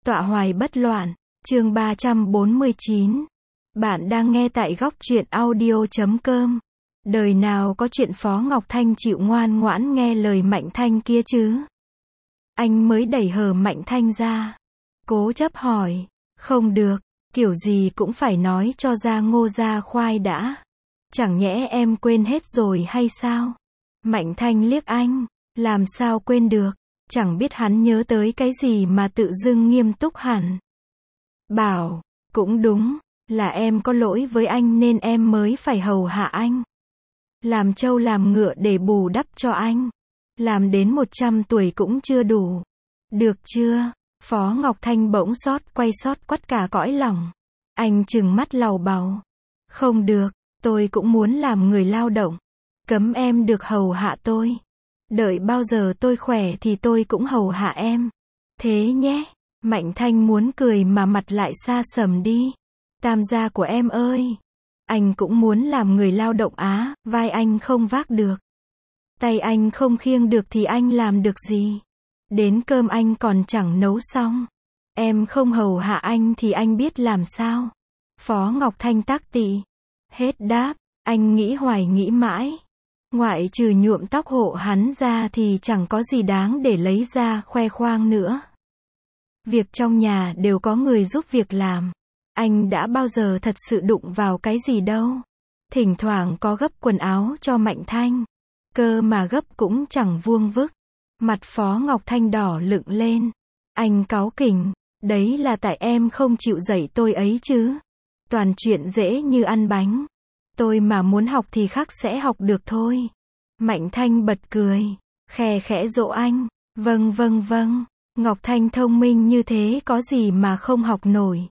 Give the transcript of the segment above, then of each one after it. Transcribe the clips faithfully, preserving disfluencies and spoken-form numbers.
Tọa hoài bất loạn, chương ba trăm bốn mươi chín. Bạn đang nghe tại góc truyện audio chấm com. Đời nào có chuyện Phó Ngọc Thanh chịu ngoan ngoãn nghe lời Mạnh Thanh kia chứ? Anh mới đẩy hờ Mạnh Thanh ra. Cố chấp hỏi, không được, kiểu gì cũng phải nói cho ra ngô ra khoai đã. Chẳng nhẽ em quên hết rồi hay sao? Mạnh Thanh liếc anh, làm sao quên được, chẳng biết hắn nhớ tới cái gì mà tự dưng nghiêm túc hẳn. Bảo, cũng đúng, là em có lỗi với anh nên em mới phải hầu hạ anh. Làm trâu làm ngựa để bù đắp cho anh. Làm đến một trăm tuổi cũng chưa đủ. Được chưa? Phó Ngọc Thanh bỗng xót quay xót quắt cả cõi lòng. Anh trừng mắt lầu bầu. Không được, tôi cũng muốn làm người lao động. Cấm em được hầu hạ tôi. Đợi bao giờ tôi khỏe thì tôi cũng hầu hạ em. Thế nhé. Mạnh Thanh muốn cười mà mặt lại xa sầm đi. Tam gia của em ơi. Anh cũng muốn làm người lao động á, vai anh không vác được. Tay anh không khiêng được thì anh làm được gì? Đến cơm anh còn chẳng nấu xong. Em không hầu hạ anh thì anh biết làm sao? Phó Ngọc Thanh tác tị. Hết đáp, anh nghĩ hoài nghĩ mãi. Ngoại trừ nhuộm tóc hộ hắn ra thì chẳng có gì đáng để lấy ra khoe khoang nữa. Việc trong nhà đều có người giúp việc làm. Anh đã bao giờ thật sự đụng vào cái gì đâu. Thỉnh thoảng có gấp quần áo cho Mạnh Thanh. Cơ mà gấp cũng chẳng vuông vức. Mặt Phó Ngọc Thanh đỏ lựng lên. Anh cáu kỉnh, đấy là tại em không chịu dạy tôi ấy chứ. Toàn chuyện dễ như ăn bánh. Tôi mà muốn học thì khắc sẽ học được thôi. Mạnh Thanh bật cười, khe khẽ dỗ anh. Vâng vâng vâng, Ngọc Thanh thông minh như thế có gì mà không học nổi.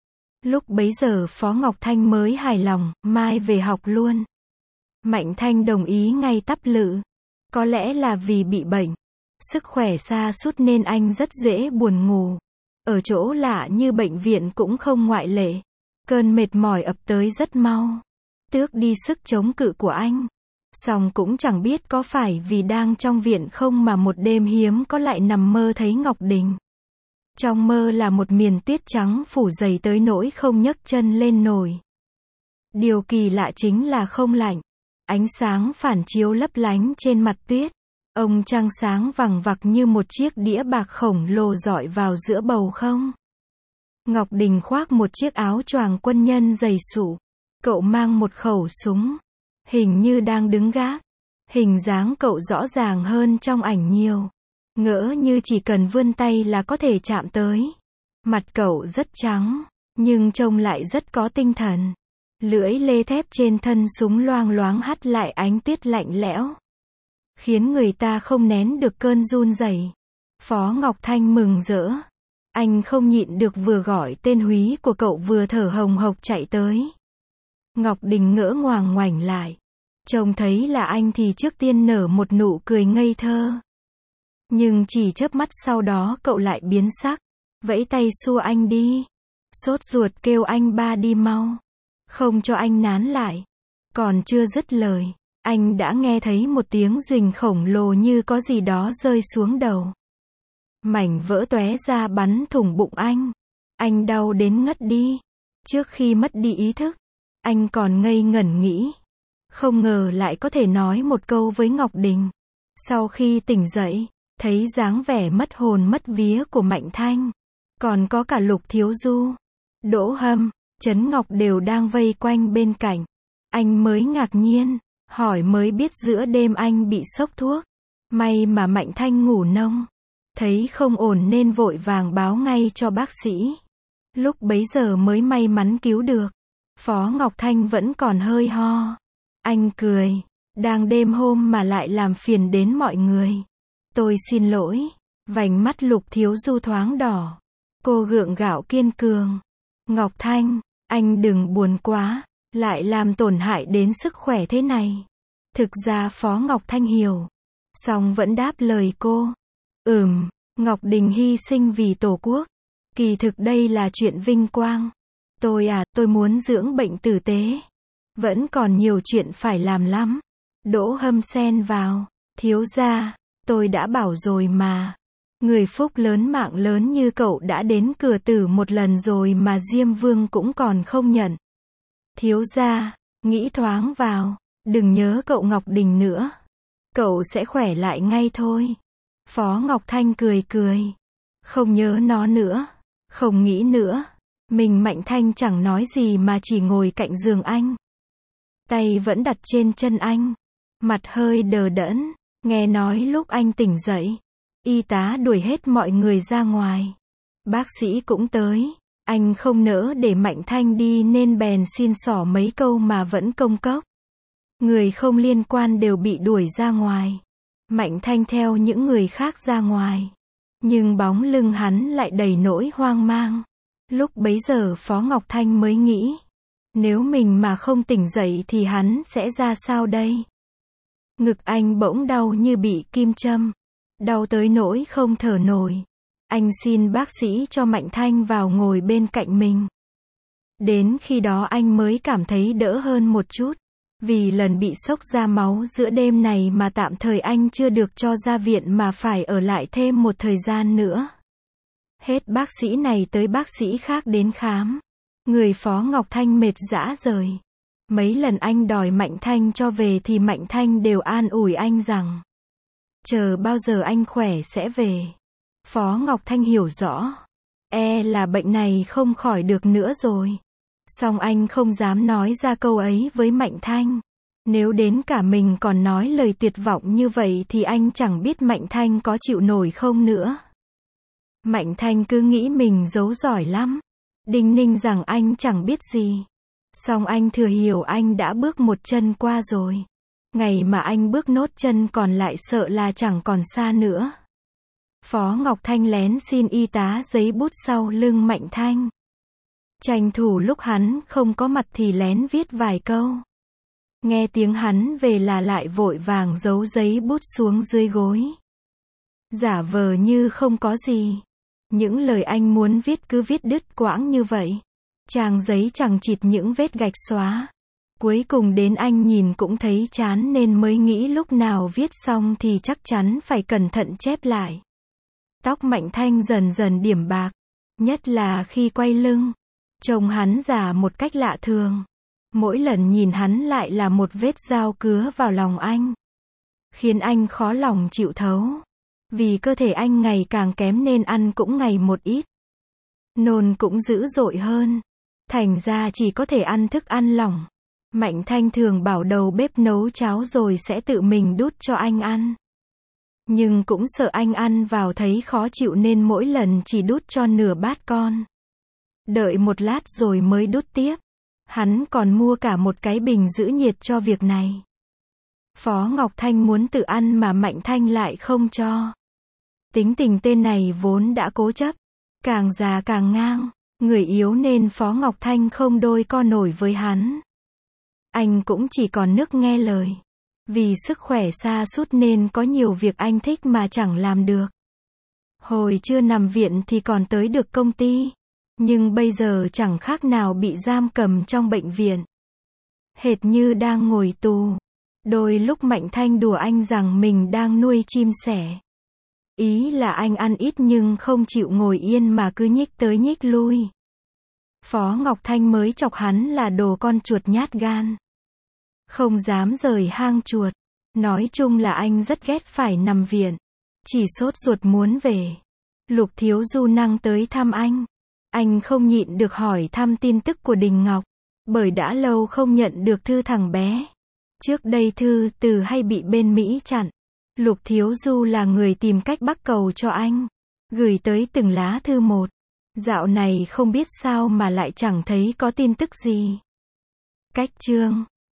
Lúc bấy giờ Phó Ngọc Thanh mới hài lòng, mai về học luôn. Mạnh Thanh đồng ý ngay tắp lự. Có lẽ là vì bị bệnh, sức khỏe sa sút nên anh rất dễ buồn ngủ. Ở chỗ lạ như bệnh viện cũng không ngoại lệ. Cơn mệt mỏi ập tới rất mau. Tước đi sức chống cự của anh. Song cũng chẳng biết có phải vì đang trong viện không mà một đêm hiếm có lại nằm mơ thấy Ngọc Đình. Trong mơ là một miền tuyết trắng phủ dày tới nỗi không nhấc chân lên nổi. Điều kỳ lạ chính là không lạnh. Ánh sáng phản chiếu lấp lánh trên mặt tuyết. Ông trăng sáng vằng vặc như một chiếc đĩa bạc khổng lồ rọi vào giữa bầu không. Ngọc Đình khoác một chiếc áo choàng quân nhân dày sụ. Cậu mang một khẩu súng. Hình như đang đứng gác. Hình dáng cậu rõ ràng hơn trong ảnh nhiều. Ngỡ như chỉ cần vươn tay là có thể chạm tới. Mặt cậu rất trắng, nhưng trông lại rất có tinh thần. Lưỡi lê thép trên thân súng loang loáng hắt lại ánh tuyết lạnh lẽo. Khiến người ta không nén được cơn run rẩy. Phó Ngọc Thanh mừng rỡ. Anh không nhịn được vừa gọi tên húy của cậu vừa thở hồng hộc chạy tới. Ngọc Đình ngỡ ngoàng ngoảnh lại. Trông thấy là anh thì trước tiên nở một nụ cười ngây thơ. Nhưng chỉ chớp mắt sau đó cậu lại biến sắc. Vẫy tay xua anh đi. Sốt ruột kêu anh ba đi mau. Không cho anh nán lại. Còn chưa dứt lời. Anh đã nghe thấy một tiếng ruỳnh khổng lồ như có gì đó rơi xuống đầu. Mảnh vỡ tóe ra bắn thủng bụng anh. Anh đau đến ngất đi. Trước khi mất đi ý thức, anh còn ngây ngẩn nghĩ. Không ngờ lại có thể nói một câu với Ngọc Đình. Sau khi tỉnh dậy, thấy dáng vẻ mất hồn mất vía của Mạnh Thanh. Còn có cả Lục Thiếu Du, Đỗ Hâm, Trấn Ngọc đều đang vây quanh bên cạnh. Anh mới ngạc nhiên, hỏi mới biết giữa đêm anh bị sốc thuốc. May mà Mạnh Thanh ngủ nông. Thấy không ổn nên vội vàng báo ngay cho bác sĩ. Lúc bấy giờ mới may mắn cứu được. Phó Ngọc Thanh vẫn còn hơi ho. Anh cười. Đang đêm hôm mà lại làm phiền đến mọi người. Tôi xin lỗi. Vành mắt Lục Thiếu Du thoáng đỏ. Cô gượng gạo kiên cường. Ngọc Thanh, anh đừng buồn quá. Lại làm tổn hại đến sức khỏe thế này. Thực ra Phó Ngọc Thanh hiểu. Song vẫn đáp lời cô. Ừm, Ngọc Đình hy sinh vì Tổ quốc. Kỳ thực đây là chuyện vinh quang. Tôi à, tôi muốn dưỡng bệnh tử tế. Vẫn còn nhiều chuyện phải làm lắm. Đỗ Hâm xen vào. Thiếu gia, tôi đã bảo rồi mà. Người phúc lớn mạng lớn như cậu đã đến cửa tử một lần rồi mà Diêm Vương cũng còn không nhận. Thiếu gia, nghĩ thoáng vào, đừng nhớ cậu Ngọc Đình nữa. Cậu sẽ khỏe lại ngay thôi. Phó Ngọc Thanh cười cười. Không nhớ nó nữa, không nghĩ nữa. Mình Mạnh Thanh chẳng nói gì mà chỉ ngồi cạnh giường anh. Tay vẫn đặt trên chân anh. Mặt hơi đờ đẫn. Nghe nói lúc anh tỉnh dậy, y tá đuổi hết mọi người ra ngoài. Bác sĩ cũng tới. Anh không nỡ để Mạnh Thanh đi nên bèn xin xỏ mấy câu mà vẫn công cốc. Người không liên quan đều bị đuổi ra ngoài. Mạnh Thanh theo những người khác ra ngoài. Nhưng bóng lưng hắn lại đầy nỗi hoang mang. Lúc bấy giờ Phó Ngọc Thanh mới nghĩ. Nếu mình mà không tỉnh dậy thì hắn sẽ ra sao đây? Ngực anh bỗng đau như bị kim châm. Đau tới nỗi không thở nổi. Anh xin bác sĩ cho Mạnh Thanh vào ngồi bên cạnh mình. Đến khi đó anh mới cảm thấy đỡ hơn một chút. Vì lần bị sốc ra máu giữa đêm này mà tạm thời anh chưa được cho ra viện mà phải ở lại thêm một thời gian nữa. Hết bác sĩ này tới bác sĩ khác đến khám. Người Phó Ngọc Thanh mệt rã rời. Mấy lần anh đòi Mạnh Thanh cho về thì Mạnh Thanh đều an ủi anh rằng chờ bao giờ anh khỏe sẽ về. Phó Ngọc Thanh hiểu rõ. E là bệnh này không khỏi được nữa rồi. Song anh không dám nói ra câu ấy với Mạnh Thanh. Nếu đến cả mình còn nói lời tuyệt vọng như vậy thì anh chẳng biết Mạnh Thanh có chịu nổi không nữa. Mạnh Thanh cứ nghĩ mình giấu giỏi lắm. Đinh ninh rằng anh chẳng biết gì. Song anh thừa hiểu anh đã bước một chân qua rồi. Ngày mà anh bước nốt chân còn lại sợ là chẳng còn xa nữa. Phó Ngọc Thanh lén xin y tá giấy bút sau lưng Mạnh Thanh. Tranh thủ lúc hắn không có mặt thì lén viết vài câu. Nghe tiếng hắn về là lại vội vàng giấu giấy bút xuống dưới gối. Giả vờ như không có gì. Những lời anh muốn viết cứ viết đứt quãng như vậy. Trang giấy chẳng chịt những vết gạch xóa. Cuối cùng đến anh nhìn cũng thấy chán nên mới nghĩ lúc nào viết xong thì chắc chắn phải cẩn thận chép lại. Tóc Mạnh Thanh dần dần điểm bạc. Nhất là khi quay lưng. Trông hắn già một cách lạ thường. Mỗi lần nhìn hắn lại là một vết dao cứa vào lòng anh. Khiến anh khó lòng chịu thấu. Vì cơ thể anh ngày càng kém nên ăn cũng ngày một ít. Nôn cũng dữ dội hơn. Thành ra chỉ có thể ăn thức ăn lỏng. Mạnh Thanh thường bảo đầu bếp nấu cháo rồi sẽ tự mình đút cho anh ăn. Nhưng cũng sợ anh ăn vào thấy khó chịu nên mỗi lần chỉ đút cho nửa bát con. Đợi một lát rồi mới đút tiếp. Hắn còn mua cả một cái bình giữ nhiệt cho việc này. Phó Ngọc Thanh muốn tự ăn mà Mạnh Thanh lại không cho. Tính tình tên này vốn đã cố chấp. Càng già càng ngang. Người yếu nên Phó Ngọc Thanh không đôi co nổi với hắn. Anh cũng chỉ còn nước nghe lời. Vì sức khỏe sa sút nên có nhiều việc anh thích mà chẳng làm được. Hồi chưa nằm viện thì còn tới được công ty. Nhưng bây giờ chẳng khác nào bị giam cầm trong bệnh viện. Hệt như đang ngồi tù. Đôi lúc Mạnh Thanh đùa anh rằng mình đang nuôi chim sẻ. Ý là anh ăn ít nhưng không chịu ngồi yên mà cứ nhích tới nhích lui. Phó Ngọc Thanh mới chọc hắn là đồ con chuột nhát gan. Không dám rời hang chuột. Nói chung là anh rất ghét phải nằm viện. Chỉ sốt ruột muốn về. Lục Thiếu Du năng tới thăm anh. Anh không nhịn được hỏi thăm tin tức của Đình Ngọc. Bởi đã lâu không nhận được thư thằng bé. Trước đây thư từ hay bị bên Mỹ chặn. Lục Thiếu Du là người tìm cách bắc cầu cho anh. Gửi tới từng lá thư một. Dạo này không biết sao mà lại chẳng thấy có tin tức gì. Cách chương